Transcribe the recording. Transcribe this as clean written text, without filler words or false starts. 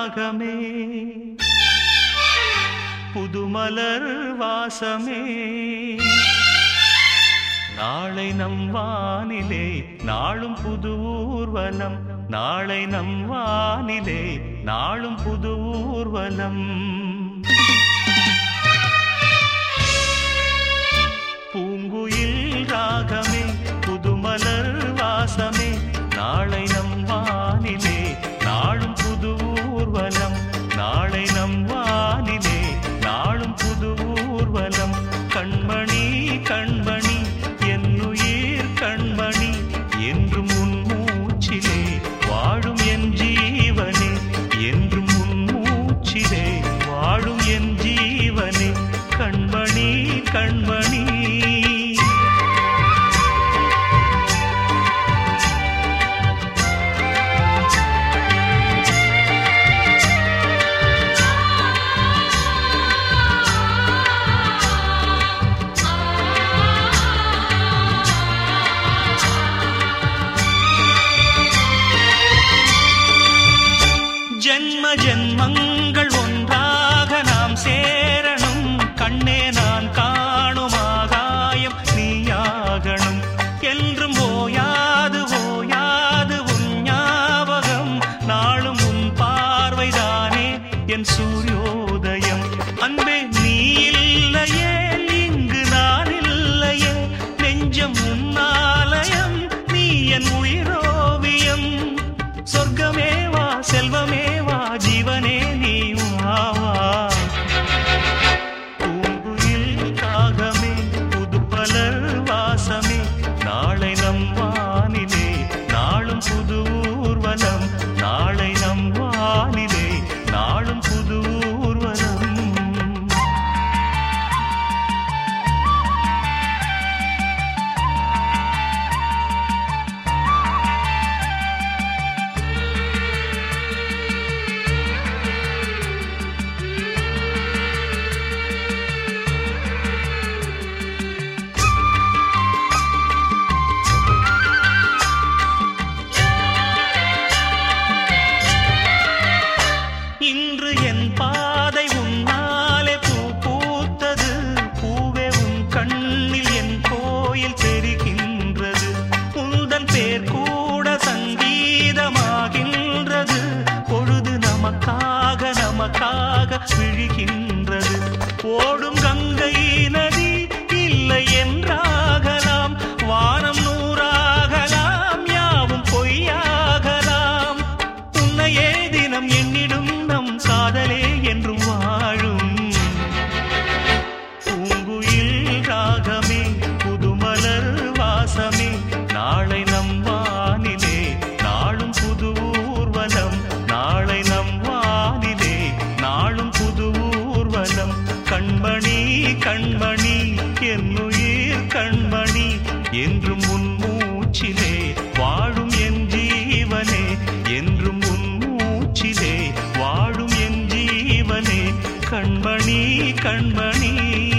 ராகமே புதுமலர் வாசமே நாளை நம் வானிலே நாளும் புது ஊர்வலம் நாளை நம் வானிலே நாளும் புது ஊர்வலம் பூங்குயில் ராகமே புதுமலர் வாசமே நாளை நம் வானிலே நாளும் புது ஊர்வலம் நாளை நம் வானிலே நாளும் புது ஊர்வலம் கண்மணி கண்மணி என்னுயிர் கண்மணி என்றும் உன் மூச்சிலே வாழும் என் ஜீவனே என்றும் உன் மூச்சிலே வாழும் என் ஜீவனே கண்மணி கண்மணி ஜென்ம ஜென்மங்கள் ஒன்றாக நாம் சேரணும் கண்ணே நான் காணும் ஆகாயம் நீயாகணும் என்றும் ஓயாது ஓயாது உன் ஞாபகம் நாளும் உன் பார்வைதானே என் சூரியோதயம் அன்பே நீ இல்லையே இங்கு நான் இல்லையே நெஞ்சம் உன்னாலயம் நீ என் உயிரோவியம் சொர்க்கமேவா செல்வமேவா ஜீவனே நீ வா பூங்குயில் ராகமே புதுமலர் வாசமே நாளை நம் வானிலே நாளும் புது ஊர்வலம் நாளை நம் வானிலே நாளும் புது ஊர்வலம் இன்று என் பாதை உன்னாலே பூ பூத்தது பூவே உன் கண்ணில் என் கோயில் தெரிகின்றது உந்தன் பேர் கூட சங்கீதமாகின்றது பொழுது நமக்காக நமக்காக விழுகின்றது ஓடும் கங்கை நதி இல்லை என்றாகலாம் வானம் நூறாகலாம் யாவும் பொய்யாகலாம் உன்னையே தினம் எண்ணிடும் நம் காதலே என்றும் வாழும் பூங்குயில் ராகமே புதுமலர் வாசமே நாளை நம் வானிலே நாளும் புது ஊர்வலம் நாளை நம் வானிலே நாளும் புது ஊர்வலம் கண்மணி கண்மணி என்னுயிர் கண்மணி என்றும் உன் மூச்சிலே வாழும் என் ஜீவனே என்றும் உன் மூச்சிலே வாழும் என் ஜீவனே கண்மணி கண்மணி